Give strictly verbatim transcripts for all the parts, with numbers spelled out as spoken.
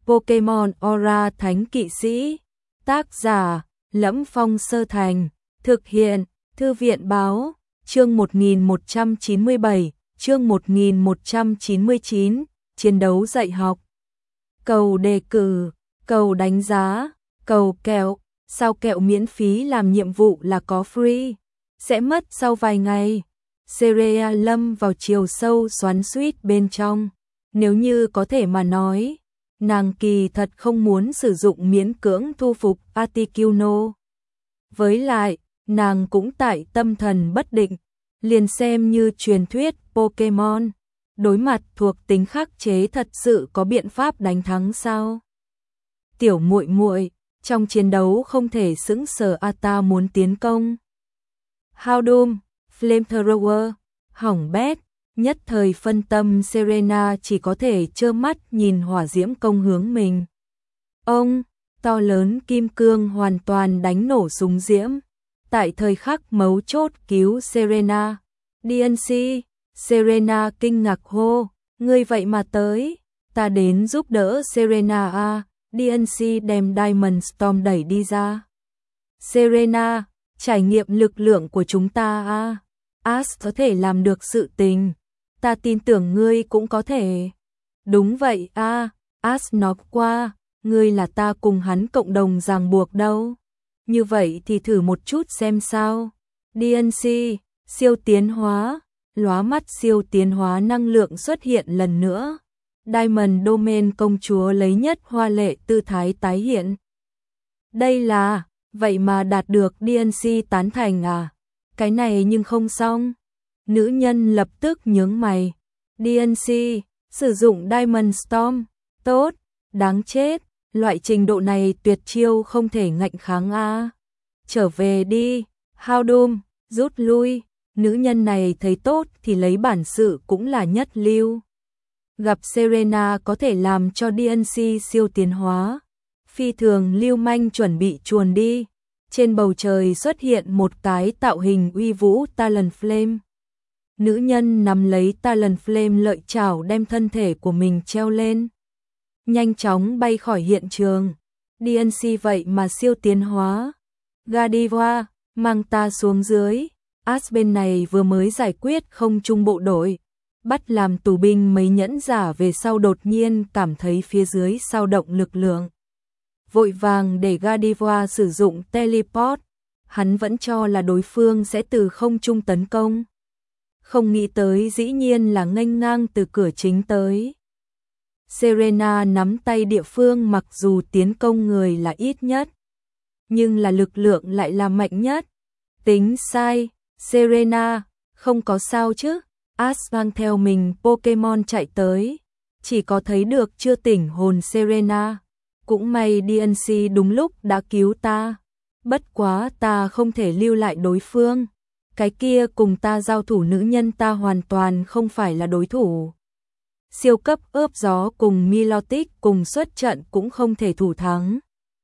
Pokemon Aura Thánh Kỵ Sĩ. Tác giả: Lẫm Phong Sơ Thành. Thực hiện: Thư viện báo. Chương một nghìn một trăm chín mươi bảy, chương một nghìn một trăm chín mươi chín, chiến đấu dạy học. Cầu đề cử, cầu đánh giá, cầu kẹo, sao kẹo miễn phí làm nhiệm vụ là có free, sẽ mất sau vài ngày. Serea lâm vào chiều sâu xoắn xuýt bên trong. Nếu như có thể mà nói, nàng kỳ thật không muốn sử dụng miễn cưỡng thu phục Articuno. Với lại, nàng cũng tại tâm thần bất định, liền xem như truyền thuyết Pokemon. Đối mặt thuộc tính khắc chế thật sự có biện pháp đánh thắng sao? Tiểu muội muội, trong chiến đấu không thể sững sờ, a ta muốn tiến công. Houndoom, Flamethrower, hỏng bét, nhất thời phân tâm Serena chỉ có thể trơ mắt nhìn hỏa diễm công hướng mình. Ông, to lớn kim cương hoàn toàn đánh nổ súng diễm. Tại thời khắc mấu chốt cứu Serena, đê en xê, Serena kinh ngạc hô, ngươi vậy mà tới, ta đến giúp đỡ Serena a. đê en xê đem Diamond Storm đẩy đi ra. Serena, trải nghiệm lực lượng của chúng ta a. Ash có thể làm được sự tình, ta tin tưởng ngươi cũng có thể. Đúng vậy a, Ash nói qua, ngươi là ta cùng hắn cộng đồng ràng buộc đâu. Như vậy thì thử một chút xem sao. đê en xê, siêu tiến hóa, lóa mắt siêu tiến hóa năng lượng xuất hiện lần nữa. Diamond Domain công chúa lấy nhất hoa lệ tư thái tái hiện. Đây là, vậy mà đạt được đê en xê tán thành à? Cái này nhưng không xong. Nữ nhân lập tức nhướng mày. đê en xê, sử dụng Diamond Storm, tốt, đáng chết. Loại trình độ này tuyệt chiêu không thể ngạnh kháng a. Trở về đi, Houndoom, rút lui. Nữ nhân này thấy tốt thì lấy bản sự cũng là nhất lưu. Gặp Serena có thể làm cho đê en xê siêu tiến hóa. Phi thường lưu manh chuẩn bị chuồn đi. Trên bầu trời xuất hiện một cái tạo hình uy vũ Talonflame. Nữ nhân nắm lấy Talonflame lợi chảo đem thân thể của mình treo lên. Nhanh chóng bay khỏi hiện trường. đê en xê vậy mà siêu tiến hóa. Gardevoir, mang ta xuống dưới. Ash bên này vừa mới giải quyết không trung bộ đội, bắt làm tù binh mấy nhẫn giả về sau đột nhiên cảm thấy phía dưới sao động lực lượng. Vội vàng để Gardevoir sử dụng teleport, hắn vẫn cho là đối phương sẽ từ không trung tấn công. Không nghĩ tới dĩ nhiên là nghênh ngang từ cửa chính tới. Serena nắm tay địa phương mặc dù tiến công người là ít nhất, nhưng là lực lượng lại là mạnh nhất. Tính sai, Serena, không có sao chứ? Ash mang theo mình Pokemon chạy tới, chỉ có thấy được chưa tỉnh hồn Serena. Cũng may đê en xê đúng lúc đã cứu ta. Bất quá ta không thể lưu lại đối phương. Cái kia cùng ta giao thủ nữ nhân ta hoàn toàn không phải là đối thủ. Siêu cấp ướp gió cùng Milotic cùng xuất trận cũng không thể thủ thắng.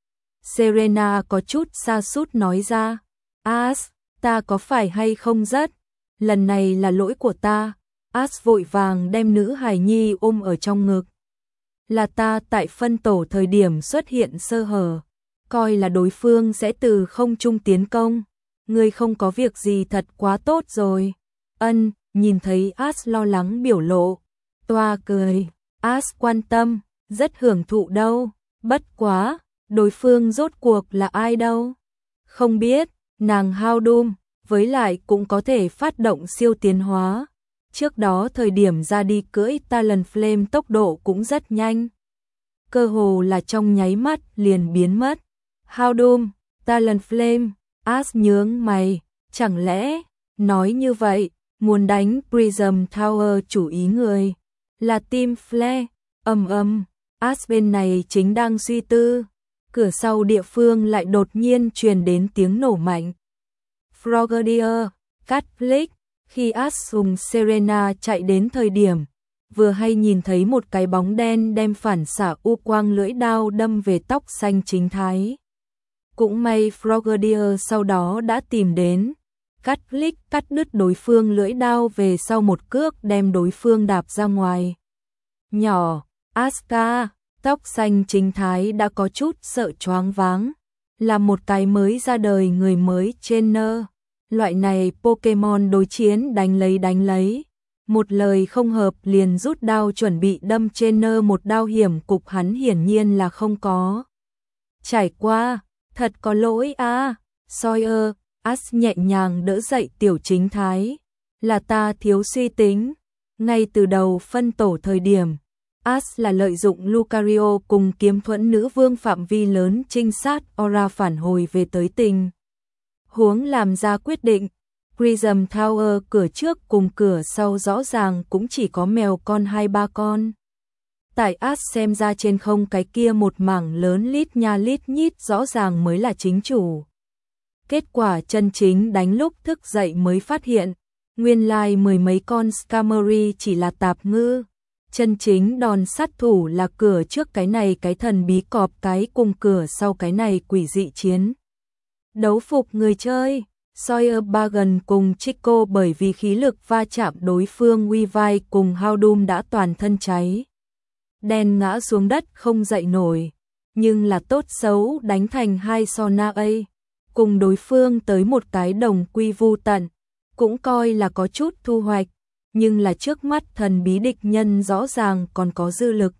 Serena có chút sa sút nói ra. Ash, ta có phải hay không rất? Lần này là lỗi của ta. Ash vội vàng đem nữ hài nhi ôm ở trong ngực. Là ta tại phân tổ thời điểm xuất hiện sơ hở. Coi là đối phương sẽ từ không trung tiến công. Ngươi không có việc gì thật quá tốt rồi. Ân, nhìn thấy Ash lo lắng biểu lộ. Toa cười, Ash quan tâm, rất hưởng thụ đâu. Bất quá, đối phương rốt cuộc là ai đâu? Không biết, nàng Houndoom, với lại cũng có thể phát động siêu tiến hóa. Trước đó thời điểm ra đi cưỡi Talonflame tốc độ cũng rất nhanh. Cơ hồ là trong nháy mắt liền biến mất. Houndoom, Talonflame, Ash nhướng mày, chẳng lẽ, nói như vậy, muốn đánh Prism Tower chủ ý người. Là Team Flare, ầm ầm, Ash bên này chính đang suy tư, cửa sau địa phương lại đột nhiên truyền đến tiếng nổ mạnh. Frogadier, Catflick, khi Ash cùng Serena chạy đến thời điểm, vừa hay nhìn thấy một cái bóng đen đem phản xạ u quang lưỡi đao đâm về tóc xanh chính thái. Cũng may Frogadier sau đó đã tìm đến. Catflick cắt đứt đối phương lưỡi đao về sau một cước đem đối phương đạp ra ngoài. Nhỏ, Aska, Tóc xanh chính thái đã có chút sợ choáng váng, là một cái mới ra đời người mới trainer. Loại này Pokemon đối chiến đánh lấy đánh lấy, một lời không hợp liền rút đao chuẩn bị đâm trainer một đao hiểm cục hắn hiển nhiên là không có trải qua, thật có lỗi a. À. Sawyer, Ash nhẹ nhàng đỡ dậy tiểu chính thái, là ta thiếu suy tính, ngay từ đầu phân tổ thời điểm, Ash là lợi dụng Lucario cùng kiếm thuẫn nữ vương phạm vi lớn trinh sát Aura phản hồi về tới tình huống làm ra quyết định. Prism Tower cửa trước cùng cửa sau rõ ràng cũng chỉ có mèo con hai ba con. Tại Ash xem ra trên không cái kia một mảng lớn lít nha lít nhít rõ ràng mới là chính chủ. Kết quả chân chính đánh lúc thức dậy mới phát hiện, nguyên lai mười mấy con Skarmory chỉ là tạp ngư. Chân chính đòn sát thủ là cửa trước cái này cái thần bí cọp cái cùng cửa sau cái này quỷ dị chiến. Đấu phục người chơi, Sawyer Bargan cùng Chico bởi vì khí lực va chạm đối phương Weavile cùng Houndoom đã toàn thân cháy. Đen ngã xuống đất không dậy nổi, nhưng là tốt xấu đánh thành hai Sona A, cùng đối phương tới một cái đồng quy vu tận, cũng coi là có chút thu hoạch, nhưng là trước mắt thần bí địch nhân rõ ràng còn có dư lực.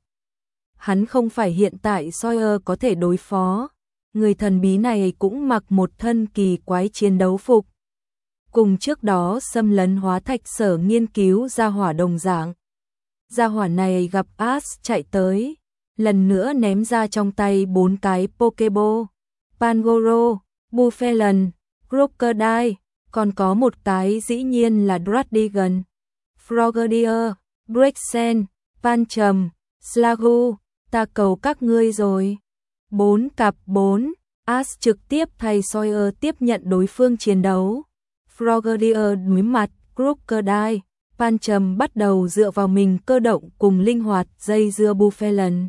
Hắn không phải hiện tại Sawyer có thể đối phó, người thần bí này cũng mặc một thân kỳ quái chiến đấu phục. Cùng trước đó xâm lấn hóa thạch sở nghiên cứu ra hỏa đồng dạng. Gia hỏa này gặp Ash chạy tới, lần nữa ném ra trong tay bốn cái Pokeball, Pangoro, Buffelen, Crocodile, còn có một cái dĩ nhiên là Dradigan, Frogadier, Brexen, Pancham, Slagu, ta cầu các ngươi rồi. Bốn cặp bốn, Ash trực tiếp thay Sawyer tiếp nhận đối phương chiến đấu. Frogadier đối mặt Crocodile, Pancham bắt đầu dựa vào mình cơ động cùng linh hoạt dây dưa Buffelen.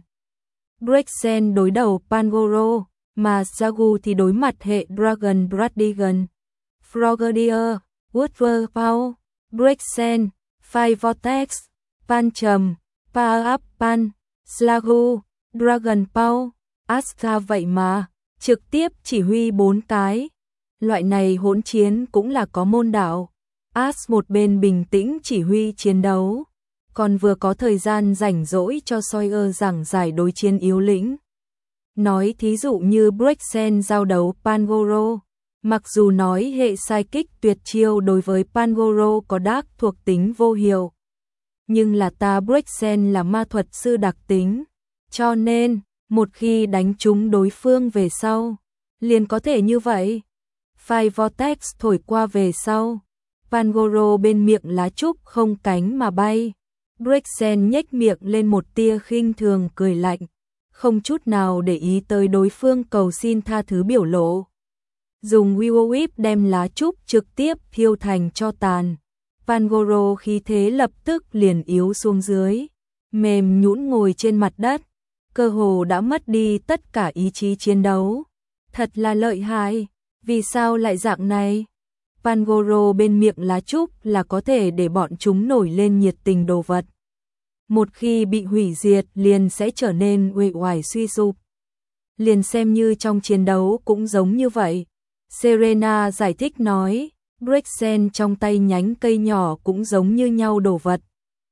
Brexen đối đầu Pangoro, mà Slagu thì đối mặt hệ Dragon Dradigan. Frogadier, Woodward Pow, Brexen, Fire Vortex, Pancham, Power Up Pan, Slagu, Dragon Pow, Asta vậy mà, trực tiếp chỉ huy bốn cái. Loại này hỗn chiến cũng là có môn đạo. Ash một bên bình tĩnh chỉ huy chiến đấu, còn vừa có thời gian rảnh rỗi cho Sawyer giảng giải đối chiến yếu lĩnh. Nói thí dụ như Brexen giao đấu Pangoro, mặc dù nói hệ psychic tuyệt chiêu đối với Pangoro có đắc thuộc tính vô hiệu, nhưng là ta Brexen là ma thuật sư đặc tính, cho nên một khi đánh trúng đối phương về sau, liền có thể như vậy. Fire Vortex thổi qua về sau, Pangoro bên miệng lá trúc không cánh mà bay. Brexen nhếch miệng lên một tia khinh thường cười lạnh, không chút nào để ý tới đối phương cầu xin tha thứ biểu lộ. Dùng Will Whip đem lá trúc trực tiếp thiêu thành tro tàn. Pangoro khí thế lập tức liền yếu xuống dưới, mềm nhũn ngồi trên mặt đất, cơ hồ đã mất đi tất cả ý chí chiến đấu. Thật là lợi hại, vì sao lại dạng này? Pangoro bên miệng lá trúc là có thể để bọn chúng nổi lên nhiệt tình đồ vật. Một khi bị hủy diệt liền sẽ trở nên uể oải suy sụp. Liền xem như trong chiến đấu cũng giống như vậy. Serena giải thích nói, Brexen trong tay nhánh cây nhỏ cũng giống như nhau đồ vật.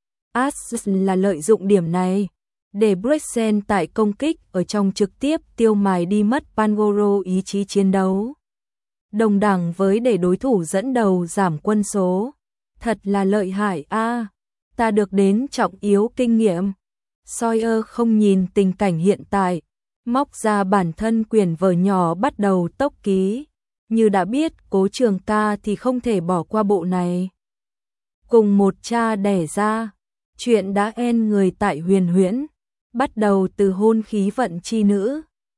Ash là lợi dụng điểm này, để Brexen tại công kích ở trong trực tiếp tiêu mài đi mất Pangoro ý chí chiến đấu. Đồng đẳng với để đối thủ dẫn đầu giảm quân số. Thật là lợi hại a, à, ta được đến trọng yếu kinh nghiệm. Sawyer không nhìn tình cảnh hiện tại, móc ra bản thân quyển vở nhỏ bắt đầu tốc ký. Như đã biết Cố Trường Ca thì không thể bỏ qua bộ này. Cùng một cha đẻ ra, chuyện đã en người tại huyền huyễn, bắt đầu từ hôn khí vận chi nữ.